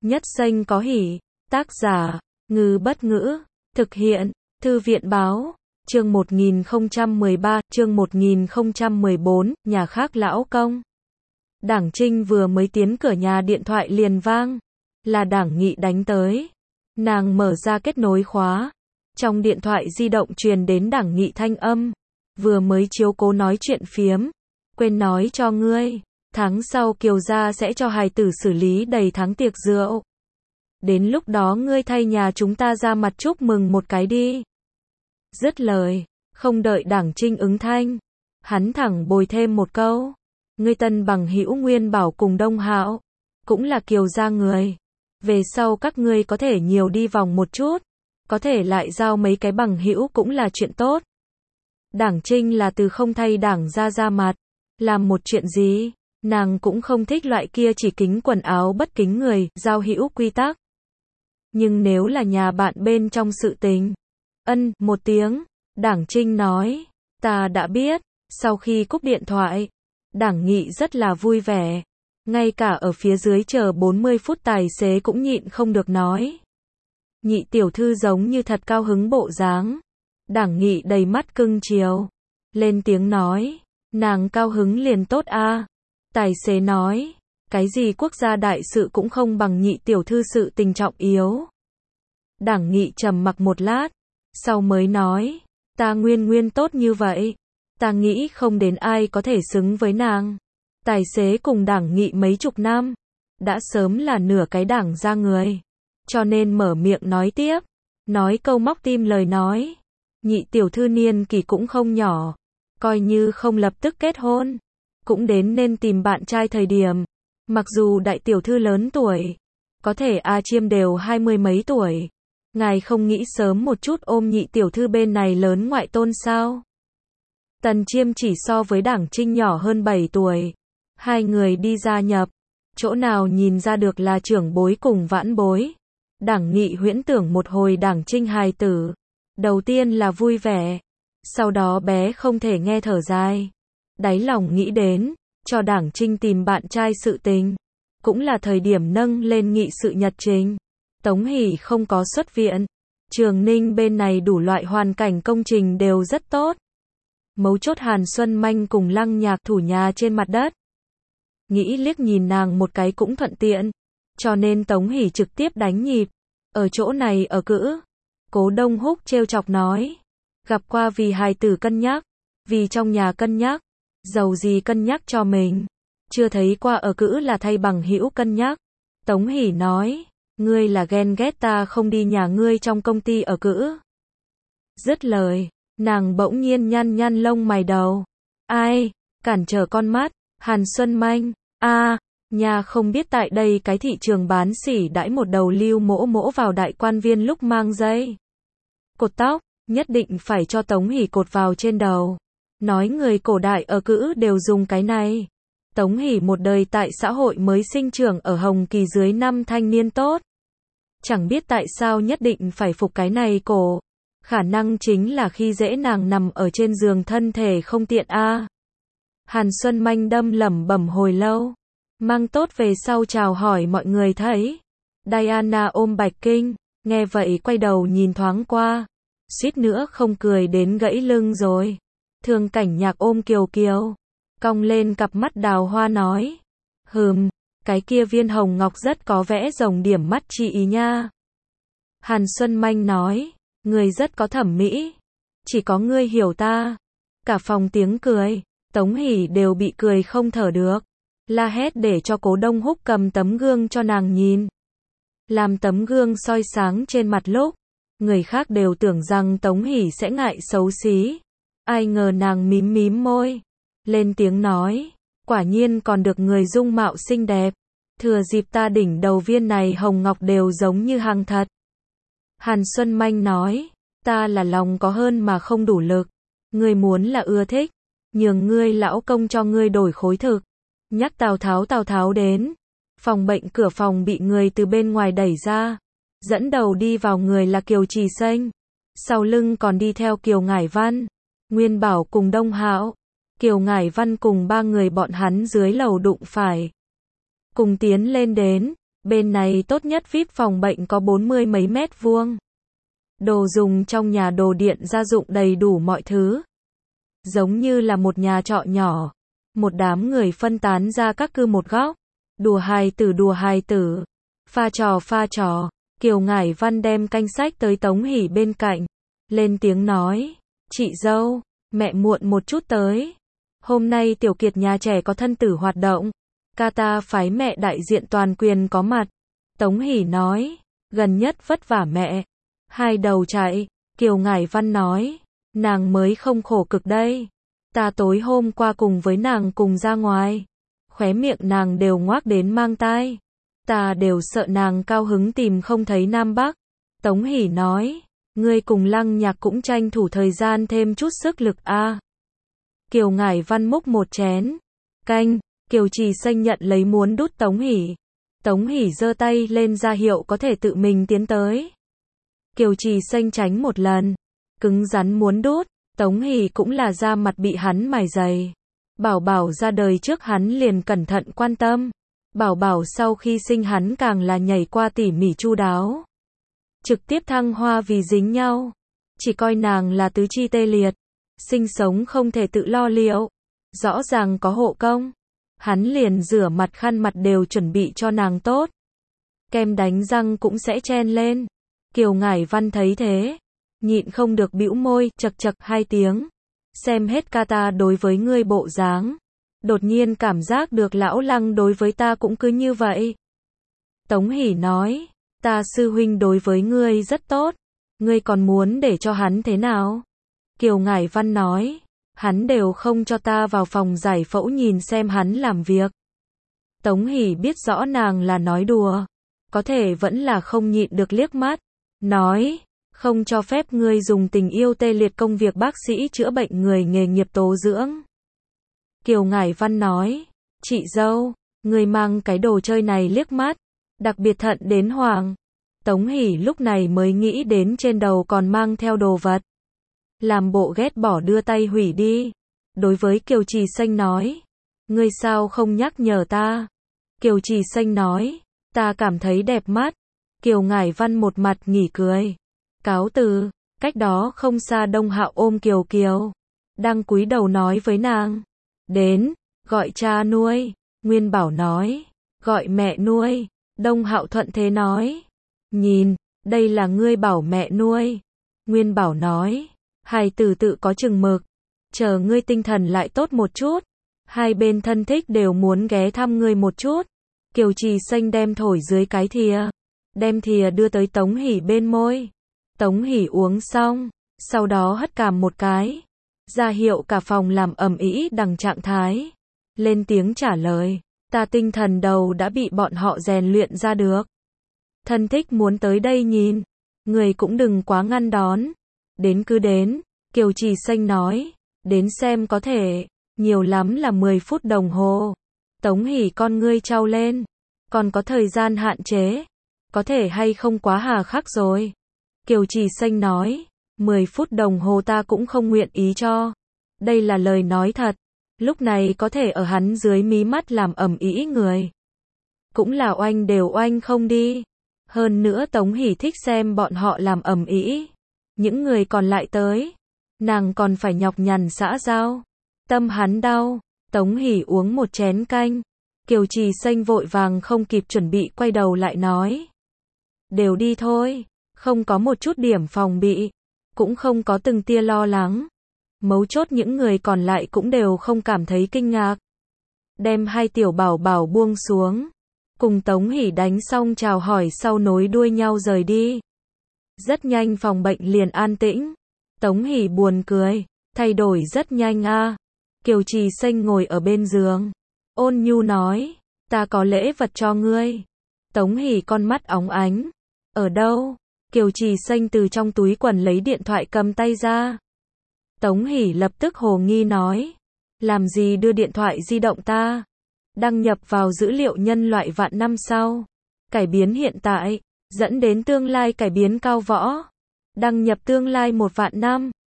Nhất Xanh có hỉ. Tác giả, Ngư Bất Ngữ. Thực hiện, Thư viện Báo. Chương 1013, chương 1014, nhà khác lão công. Đảng Trinh vừa mới tiến cửa nhà điện thoại liền vang. Là Đảng Nghị đánh tới. Nàng mở ra kết nối khóa. Trong điện thoại di động truyền đến Đảng Nghị thanh âm. Vừa mới chiếu cố nói chuyện phiếm. Quên nói cho ngươi. Tháng sau Kiều gia sẽ cho hài tử xử lý đầy tháng tiệc rượu. Đến lúc đó ngươi thay nhà chúng ta ra mặt chúc mừng một cái đi. Dứt lời, không đợi Đảng Trinh ứng thanh, hắn thẳng bồi thêm một câu. Ngươi tân bằng hữu Nguyên Bảo cùng Đông Hạo, cũng là Kiều gia người. Về sau các ngươi có thể nhiều đi vòng một chút, có thể lại giao mấy cái bằng hữu cũng là chuyện tốt. Đảng Trinh là từ không thay Đảng gia ra mặt, làm một chuyện gì, nàng cũng không thích loại kia chỉ kính quần áo bất kính người, giao hữu quy tắc. Nhưng nếu là nhà bạn bên trong sự tình, một tiếng, Đảng Trinh nói, ta đã biết. Sau khi cúp điện thoại, Đảng Nghị rất là vui vẻ. Ngay cả ở phía dưới chờ 40 phút tài xế cũng nhịn không được nói. Nhị tiểu thư giống như thật cao hứng bộ dáng. Đảng Nghị đầy mắt cưng chiều. Lên tiếng nói, nàng cao hứng liền tốt a. Tài xế nói, cái gì quốc gia đại sự cũng không bằng nhị tiểu thư sự tình trọng yếu. Đảng Nghị trầm mặc một lát, sau mới nói, ta nguyên tốt như vậy. Ta nghĩ không đến ai có thể xứng với nàng. Tài xế cùng Đảng Nghị mấy chục năm, đã sớm là nửa cái Đảng gia người. Cho nên mở miệng nói tiếp, nói câu móc tim lời nói. Nhị tiểu thư niên kỷ cũng không nhỏ, coi như không lập tức kết hôn, cũng đến nên tìm bạn trai thời điểm. Mặc dù đại tiểu thư lớn tuổi, có thể A Chiêm đều 20 mấy tuổi. Ngài không nghĩ sớm một chút ôm nhị tiểu thư bên này lớn ngoại tôn sao? Tần Chiêm chỉ so với Đảng Trinh nhỏ hơn 7 tuổi. Hai người đi gia nhập, chỗ nào nhìn ra được là trưởng bối cùng vãn bối. Đảng Nghị huyễn tưởng một hồi Đảng Trinh hài tử. Đầu tiên là vui vẻ, sau đó bé không thể nghe thở dài. Đáy lòng nghĩ đến, cho Đảng Trinh tìm bạn trai sự tình. Cũng là thời điểm nâng lên nghị sự nhật trình. Tống Hỷ không có xuất viện. Trường Ninh bên này đủ loại hoàn cảnh công trình đều rất tốt. Mấu chốt Hàn Xuân Manh cùng Lăng Nhạc thủ nhà trên mặt đất. Nghĩ liếc nhìn nàng một cái cũng thuận tiện. Cho nên Tống Hỷ trực tiếp đánh nhịp. Ở chỗ này ở cữ. Cố Đông Húc trêu chọc nói. Gặp qua vì hài tử cân nhắc. Vì trong nhà cân nhắc. Giàu gì cân nhắc cho mình. Chưa thấy qua ở cữ là thay bằng hữu cân nhắc. Tống Hỷ nói. Ngươi là ghen ghét ta không đi nhà ngươi trong công ty ở cữ. Dứt lời, nàng bỗng nhiên nhăn lông mày đầu. Ai, cản trở con mắt, Hàn Xuân Manh, nhà không biết tại đây cái thị trường bán sỉ đãi một đầu lưu mỗ vào đại quan viên lúc mang dây. Cột tóc, nhất định phải cho Tống Hỷ cột vào trên đầu. Nói người cổ đại ở cữ đều dùng cái này. Tống Hỷ một đời tại xã hội mới sinh trưởng ở Hồng Kỳ dưới năm thanh niên tốt. Chẳng biết tại sao nhất định phải phục cái này cổ. Khả năng chính là khi dễ nàng nằm ở trên giường thân thể không tiện a. Hàn Xuân Manh đâm lẩm bẩm hồi lâu. Mang tốt về sau chào hỏi mọi người thấy. Diana ôm Bạch Kinh, nghe vậy quay đầu nhìn thoáng qua. Suýt nữa không cười đến gãy lưng rồi. Thường Cảnh Nhạc ôm Kiều Kiều. Cong lên cặp mắt đào hoa nói. Cái kia viên hồng ngọc rất có vẽ rồng điểm mắt chị ý nha. Hàn Xuân Manh nói. Người rất có thẩm mỹ. Chỉ có ngươi hiểu ta. Cả phòng tiếng cười. Tống Hỷ đều bị cười không thở được. La hét để cho Cố Đông Húc cầm tấm gương cho nàng nhìn. Làm tấm gương soi sáng trên mặt lúc. Người khác đều tưởng rằng Tống Hỷ sẽ ngại xấu xí. Ai ngờ nàng mím môi. Lên tiếng nói. Quả nhiên còn được người dung mạo xinh đẹp. Thừa dịp ta đỉnh đầu viên này hồng ngọc đều giống như hàng thật. Hàn Xuân Manh nói. Ta là lòng có hơn mà không đủ lực. Ngươi muốn là ưa thích. Nhường ngươi lão công cho ngươi đổi khối thực. Nhắc Tào Tháo đến. Phòng bệnh cửa phòng bị người từ bên ngoài đẩy ra. Dẫn đầu đi vào người là Kiều Trì Xanh. Sau lưng còn đi theo Kiều Ngải Văn, Nguyên Bảo cùng Đông Hạo. Kiều Ngải Văn cùng ba người bọn hắn dưới lầu đụng phải. Cùng tiến lên đến, Bên này tốt nhất VIP phòng bệnh có 40 mấy mét vuông. Đồ dùng trong nhà, đồ điện gia dụng đầy đủ mọi thứ. Giống như là một nhà trọ nhỏ. Một đám người phân tán ra các cư một góc. Đùa hài tử. Pha trò. Kiều Ngải Văn đem canh sách tới Tống Hỷ bên cạnh. Lên tiếng nói. Chị dâu, mẹ muộn một chút tới. Hôm nay Tiểu Kiệt nhà trẻ có thân tử hoạt động. Kata phái mẹ đại diện toàn quyền có mặt. Tống Hỷ nói. Gần nhất vất vả mẹ. Hai đầu chạy. Kiều Ngải Văn nói. Nàng mới không khổ cực đây. Ta tối hôm qua cùng với nàng cùng ra ngoài. Khóe miệng nàng đều ngoác đến mang tai. Ta đều sợ nàng cao hứng tìm không thấy Nam Bắc. Tống Hỷ nói. Ngươi cùng Lăng Nhạc cũng tranh thủ thời gian thêm chút sức lực a. Kiều Ngải Văn múc một chén canh. Kiều Trì Xanh nhận lấy muốn đút Tống Hỷ. Tống Hỷ giơ tay lên ra hiệu có thể tự mình tiến tới. Kiều Trì Xanh tránh một lần. Cứng rắn muốn đút. Tống Hỷ cũng là da mặt bị hắn mài dày. Bảo Bảo ra đời trước hắn liền cẩn thận quan tâm. Bảo Bảo sau khi sinh hắn càng là nhảy qua tỉ mỉ chu đáo. Trực tiếp thăng hoa vì dính nhau. Chỉ coi nàng là tứ chi tê liệt. Sinh sống không thể tự lo liệu. Rõ ràng có hộ công. Hắn liền rửa mặt khăn mặt đều chuẩn bị cho nàng tốt. Kem đánh răng cũng sẽ chen lên. Kiều Ngải Văn thấy thế. Nhịn không được bĩu môi, chật 2 tiếng. Xem hết Kata đối với ngươi bộ dáng. Đột nhiên cảm giác được lão Lăng đối với ta cũng cứ như vậy. Tống Hỷ nói. Ta sư huynh đối với ngươi rất tốt. Ngươi còn muốn để cho hắn thế nào? Kiều Ngải Văn nói. Hắn đều không cho ta vào phòng giải phẫu nhìn xem hắn làm việc. Tống Hỷ biết rõ nàng là nói đùa. Có thể vẫn là không nhịn được liếc mắt. Nói. Không cho phép ngươi dùng tình yêu tê liệt công việc bác sĩ chữa bệnh người nghề nghiệp tố dưỡng. Kiều Ngải Văn nói. Chị dâu. Ngươi mang cái đồ chơi này liếc mắt. Đặc biệt thận đến hoảng. Tống Hỷ lúc này mới nghĩ đến trên đầu còn mang theo đồ vật. Làm bộ ghét bỏ đưa tay hủy đi. Đối với Kiều Trì Xanh nói. Ngươi sao không nhắc nhở ta? Kiều Trì Xanh nói. Ta cảm thấy đẹp mắt. Kiều Ngải Văn một mặt nghỉ cười. Cáo từ. Cách đó không xa Đông Hạo ôm Kiều Kiều. Đang cúi đầu nói với nàng. Đến. Gọi cha nuôi. Nguyên Bảo nói. Gọi mẹ nuôi. Đông Hạo thuận thế nói. Nhìn. Đây là ngươi bảo mẹ nuôi. Nguyên Bảo nói. Hài tử tự có chừng mực. Chờ ngươi tinh thần lại tốt một chút. Hai bên thân thích đều muốn ghé thăm ngươi một chút. Kiều Trì Xanh đem thổi dưới cái thìa. Đem thìa đưa tới Tống Hỷ bên môi. Tống Hỷ uống xong. Sau đó hất cằm một cái. Ra hiệu cả phòng làm ầm ĩ đằng trạng thái. Lên tiếng trả lời. Ta tinh thần đầu đã bị bọn họ rèn luyện ra được. Thân thích muốn tới đây nhìn. Người cũng đừng quá ngăn đón. Đến cứ đến. Kiều Trì Xanh nói. Đến xem có thể. Nhiều lắm là 10 phút đồng hồ. Tống Hỷ con ngươi trao lên. Còn có thời gian hạn chế. Có thể hay không quá hà khắc rồi. Kiều Trì Xanh nói. 10 phút đồng hồ ta cũng không nguyện ý cho. Đây là lời nói thật. Lúc này có thể ở hắn dưới mí mắt làm ầm ĩ người. Cũng là oanh đều oanh không đi. Hơn nữa Tống Hỷ thích xem bọn họ làm ầm ĩ. Những người còn lại tới. Nàng còn phải nhọc nhằn xã giao. Tâm hắn đau. Tống Hỷ uống một chén canh. Kiều Trì Xanh vội vàng không kịp chuẩn bị quay đầu lại nói. Đều đi thôi. Không có một chút điểm phòng bị. Cũng không có từng tia lo lắng. Mấu chốt những người còn lại cũng đều không cảm thấy kinh ngạc. Đem hai tiểu bảo bảo buông xuống. Cùng Tống Hỷ đánh xong chào hỏi sau nối đuôi nhau rời đi. Rất nhanh phòng bệnh liền an tĩnh. Tống Hỷ buồn cười. Thay đổi rất nhanh a. Kiều Trì Xanh ngồi ở bên giường. Ôn nhu nói. Ta có lễ vật cho ngươi. Tống Hỷ con mắt óng ánh. Ở đâu? Kiều Trì Xanh từ trong túi quần lấy điện thoại cầm tay ra. Tống Hỷ lập tức hồ nghi nói. Làm gì đưa điện thoại di động ta? Đăng nhập vào dữ liệu nhân loại vạn năm sau. Cải biến hiện tại. Dẫn đến tương lai cải biến cao võ. Đăng nhập tương lai 1 vạn năm.